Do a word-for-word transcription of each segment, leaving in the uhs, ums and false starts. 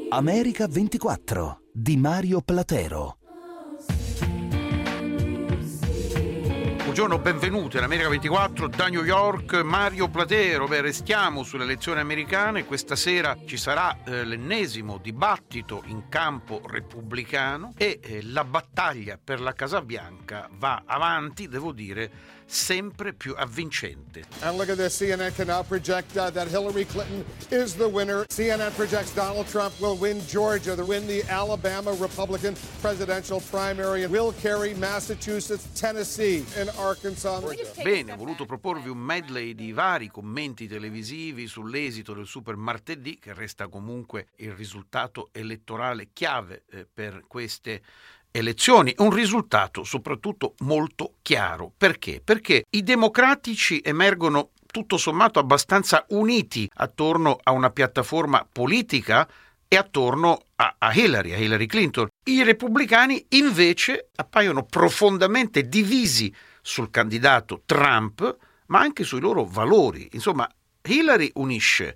America ventiquattro di Mario Platero. Buongiorno, benvenuti in America ventiquattro da New York, Mario Platero. Beh, restiamo sulle elezioni americane. Questa sera ci sarà eh, l'ennesimo dibattito in campo repubblicano e eh, la battaglia per la Casa Bianca va avanti, devo dire, sempre più avvincente. And look at this, C N N can now project uh, that Hillary Clinton is the winner. C N N projects Donald Trump will win Georgia, to win the Alabama Republican presidential primary, and will carry Massachusetts, Tennessee, and Arkansas. Bene, ho voluto proporvi un medley di vari commenti televisivi sull'esito del super martedì, che resta comunque il risultato elettorale chiave eh, per queste elezioni, un risultato soprattutto molto chiaro. Perché? Perché i democratici emergono tutto sommato abbastanza uniti attorno a una piattaforma politica e attorno a, a Hillary, a Hillary Clinton. I repubblicani invece appaiono profondamente divisi sul candidato Trump, ma anche sui loro valori. Insomma, Hillary unisce,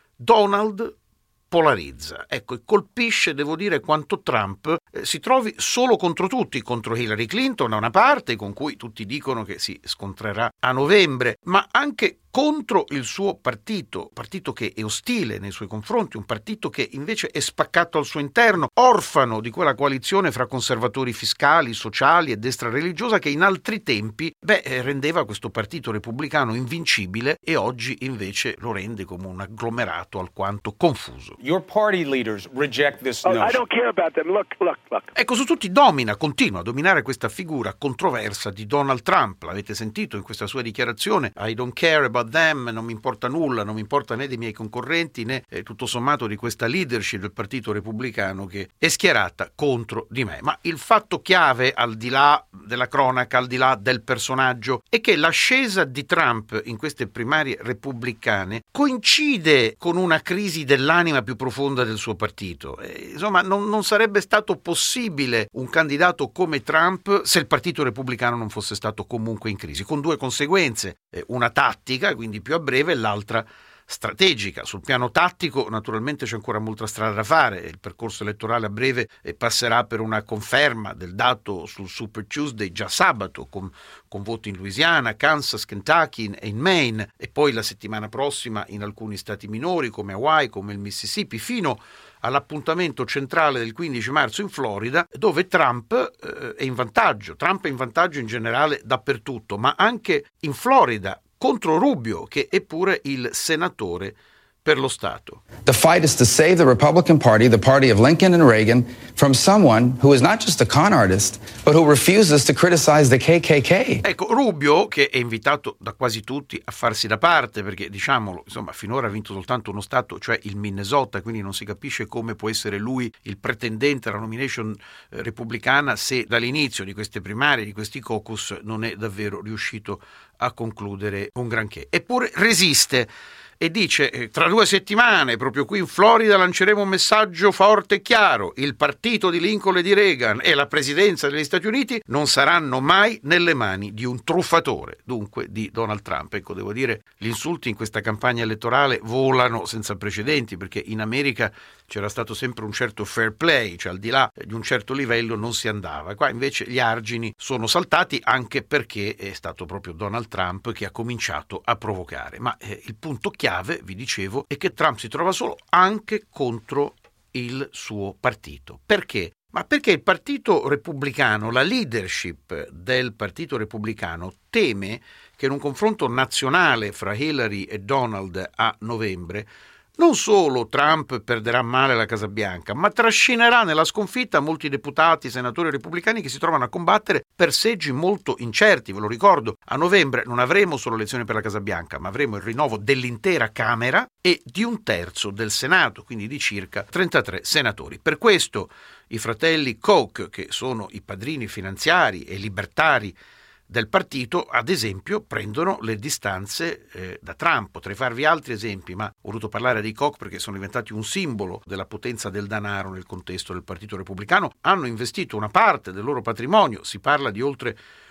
Donald polarizza. Ecco, e colpisce, devo dire, quanto Trump eh, si trovi solo contro tutti, contro Hillary Clinton da una parte, con cui tutti dicono che si scontrerà a novembre, ma anche contro il suo partito, partito che è ostile nei suoi confronti, un partito che invece è spaccato al suo interno, orfano di quella coalizione fra conservatori fiscali, sociali e destra religiosa che in altri tempi beh, rendeva questo partito repubblicano invincibile e oggi invece lo rende come un agglomerato alquanto confuso. Your party leaders reject this notion. Oh, I don't care about them. Look, look, look. Ecco, su tutti domina, continua a dominare questa figura controversa di Donald Trump. L'avete sentito in questa sua dichiarazione, I don't care about them, non mi importa nulla, non mi importa né dei miei concorrenti né eh, tutto sommato di questa leadership del Partito Repubblicano che è schierata contro di me. Ma il fatto chiave, al di là della cronaca, al di là del personaggio, è che l'ascesa di Trump in queste primarie repubblicane coincide con una crisi dell'anima più profonda del suo partito. Eh, insomma, non, non sarebbe stato possibile un candidato come Trump se il Partito Repubblicano non fosse stato comunque in crisi, con due conseguenze, eh, una tattica, quindi più a breve, e l'altra strategica. Sul piano tattico naturalmente c'è ancora molta strada da fare, il percorso elettorale a breve eh, passerà per una conferma del dato sul Super Tuesday già sabato, con, con voti in Louisiana, Kansas, Kentucky e in Maine, e poi la settimana prossima in alcuni stati minori come Hawaii, come il Mississippi, fino all'appuntamento centrale del quindici marzo in Florida, dove Trump eh, è in vantaggio. Trump è in vantaggio in generale dappertutto, ma anche in Florida contro Rubio, che è pure il senatore per lo Stato. The fight is to save the Republican Party, the party of Lincoln and Reagan, from someone who is not just a con artist, but who refuses to criticize the K K K. Ecco, Rubio, che è invitato da quasi tutti a farsi da parte, perché diciamolo, insomma, finora ha vinto soltanto uno Stato, cioè il Minnesota, quindi non si capisce come può essere lui il pretendente alla nomination eh, repubblicana se dall'inizio di queste primarie, di questi caucus, non è davvero riuscito a concludere un granché. Eppure resiste e dice eh, tra due settimane proprio qui in Florida lanceremo un messaggio forte e chiaro: il partito di Lincoln e di Reagan e la presidenza degli Stati Uniti non saranno mai nelle mani di un truffatore, dunque di Donald Trump. Ecco, devo dire, gli insulti in questa campagna elettorale volano senza precedenti, perché in America c'era stato sempre un certo fair play, cioè al di là di un certo livello non si andava. Qua invece gli argini sono saltati, anche perché è stato proprio Donald Trump che ha cominciato a provocare. Ma eh, il punto chiave, vi dicevo, è che Trump si trova solo anche contro il suo partito. Perché? Ma perché il Partito Repubblicano, la leadership del Partito Repubblicano teme che in un confronto nazionale fra Hillary e Donald a novembre non solo Trump perderà male la Casa Bianca, ma trascinerà nella sconfitta molti deputati, senatori repubblicani che si trovano a combattere per seggi molto incerti. Ve lo ricordo, a novembre non avremo solo elezioni per la Casa Bianca, ma avremo il rinnovo dell'intera Camera e di un terzo del Senato, quindi di circa trentatré senatori. Per questo i fratelli Koch, che sono i padrini finanziari e libertari del partito, ad esempio, prendono le distanze eh, da Trump. Potrei farvi altri esempi, ma ho voluto parlare dei Koch perché sono diventati un simbolo della potenza del denaro nel contesto del Partito Repubblicano. Hanno investito una parte del loro patrimonio, si parla di oltre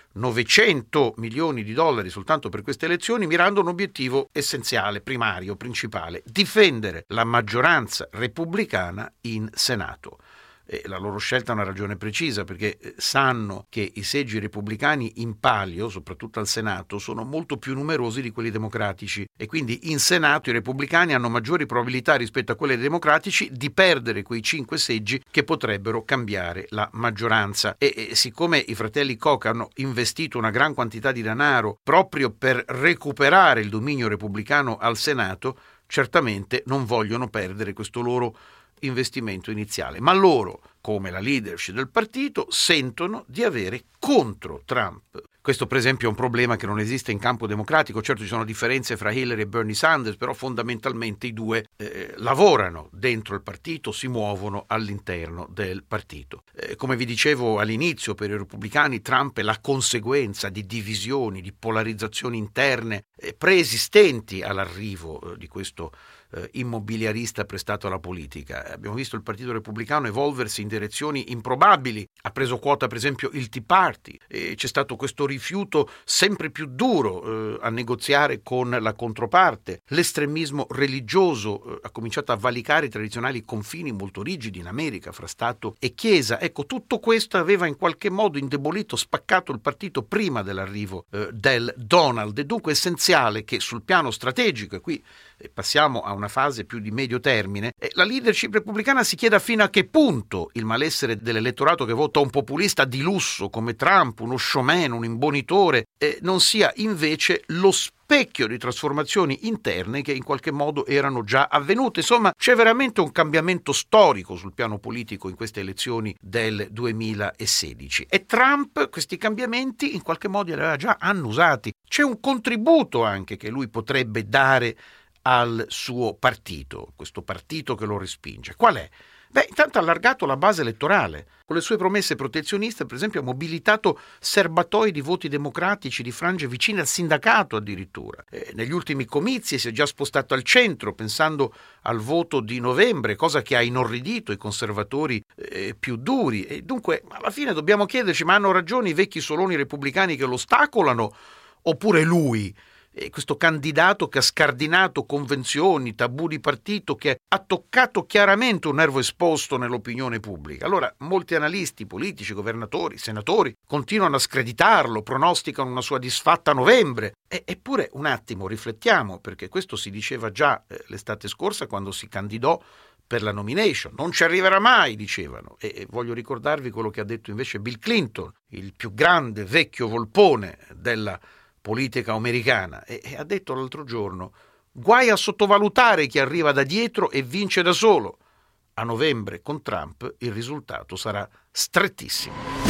novecento milioni di dollari soltanto per queste elezioni, mirando a un obiettivo essenziale, primario, principale: difendere la maggioranza repubblicana in Senato. E la loro scelta ha una ragione precisa, perché sanno che i seggi repubblicani in palio, soprattutto al Senato, sono molto più numerosi di quelli democratici, e quindi in Senato i repubblicani hanno maggiori probabilità rispetto a quelli democratici di perdere quei cinque seggi che potrebbero cambiare la maggioranza. E, e siccome i fratelli Koch hanno investito una gran quantità di denaro proprio per recuperare il dominio repubblicano al Senato, certamente non vogliono perdere questo loro investimento iniziale, ma loro, come la leadership del partito, sentono di avere contro Trump. Questo per esempio è un problema che non esiste in campo democratico. Certo, ci sono differenze fra Hillary e Bernie Sanders, però fondamentalmente i due eh, lavorano dentro il partito, si muovono all'interno del partito. Eh, come vi dicevo all'inizio, per i repubblicani Trump è la conseguenza di divisioni, di polarizzazioni interne eh, preesistenti all'arrivo eh, di questo eh, immobiliarista prestato alla politica. Abbiamo visto il partito repubblicano evolversi in direzioni improbabili. Ha preso quota per esempio il Tea Party, e c'è stato questo rifiuto sempre più duro eh, a negoziare con la controparte. L'estremismo religioso eh, ha cominciato a valicare i tradizionali confini molto rigidi in America fra Stato e Chiesa. Ecco, tutto questo aveva in qualche modo indebolito, spaccato il partito prima dell'arrivo eh, del Donald. È dunque essenziale che sul piano strategico, e qui passiamo a una fase più di medio termine, la leadership repubblicana si chieda fino a che punto il malessere dell'elettorato che vota un populista di lusso come Trump, uno showman, un imbonitore, eh, non sia invece lo specchio di trasformazioni interne che in qualche modo erano già avvenute. Insomma, c'è veramente un cambiamento storico sul piano politico in queste elezioni del duemilasedici, e Trump questi cambiamenti in qualche modo li aveva già annusati. C'è un contributo anche che lui potrebbe dare al suo partito, questo partito che lo respinge. Qual è? Beh, intanto ha allargato la base elettorale. Con le sue promesse protezioniste, per esempio, ha mobilitato serbatoi di voti democratici di frange vicine al sindacato addirittura. Eh, negli ultimi comizi si è già spostato al centro, pensando al voto di novembre, cosa che ha inorridito i conservatori eh, più duri. E dunque, alla fine dobbiamo chiederci, ma hanno ragione i vecchi soloni repubblicani che lo ostacolano, oppure lui? E questo candidato che ha scardinato convenzioni, tabù di partito, che ha toccato chiaramente un nervo esposto nell'opinione pubblica. Allora molti analisti politici, governatori, senatori continuano a screditarlo, pronosticano una sua disfatta a novembre. E, eppure un attimo riflettiamo, perché questo si diceva già eh, l'estate scorsa quando si candidò per la nomination. Non ci arriverà mai, dicevano. E, e voglio ricordarvi quello che ha detto invece Bill Clinton, il più grande vecchio volpone della politica americana, e, e ha detto l'altro giorno: guai a sottovalutare chi arriva da dietro e vince da solo. A novembre con Trump il risultato sarà strettissimo.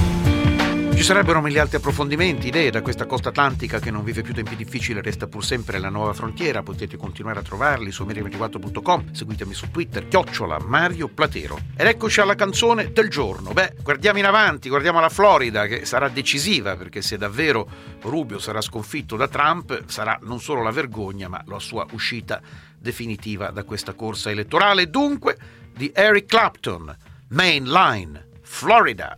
Ci sarebbero mille altri approfondimenti, idee da questa costa atlantica che non vive più tempi difficili, resta pur sempre la nuova frontiera. Potete continuare a trovarli su Mario ventiquattro punto com, seguitemi su Twitter, chiocciola Mario Platero. Ed eccoci alla canzone del giorno. Beh, guardiamo in avanti, guardiamo la Florida, che sarà decisiva, perché se davvero Rubio sarà sconfitto da Trump, sarà non solo la vergogna, ma la sua uscita definitiva da questa corsa elettorale. Dunque, di Eric Clapton, Main Line, Florida.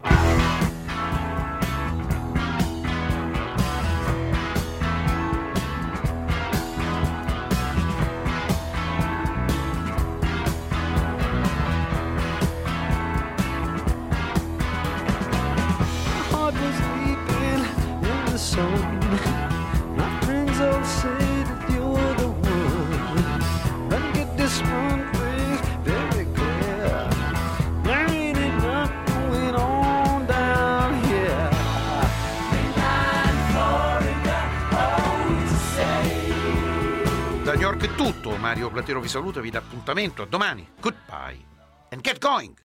My friends all say that you're the one. Let me get this one thing very clear. There ain't enough going on down here. Mainline Florida, always the same. Da New York è tutto. Mario Platero vi saluta e vi dà appuntamento a domani. Goodbye and get going.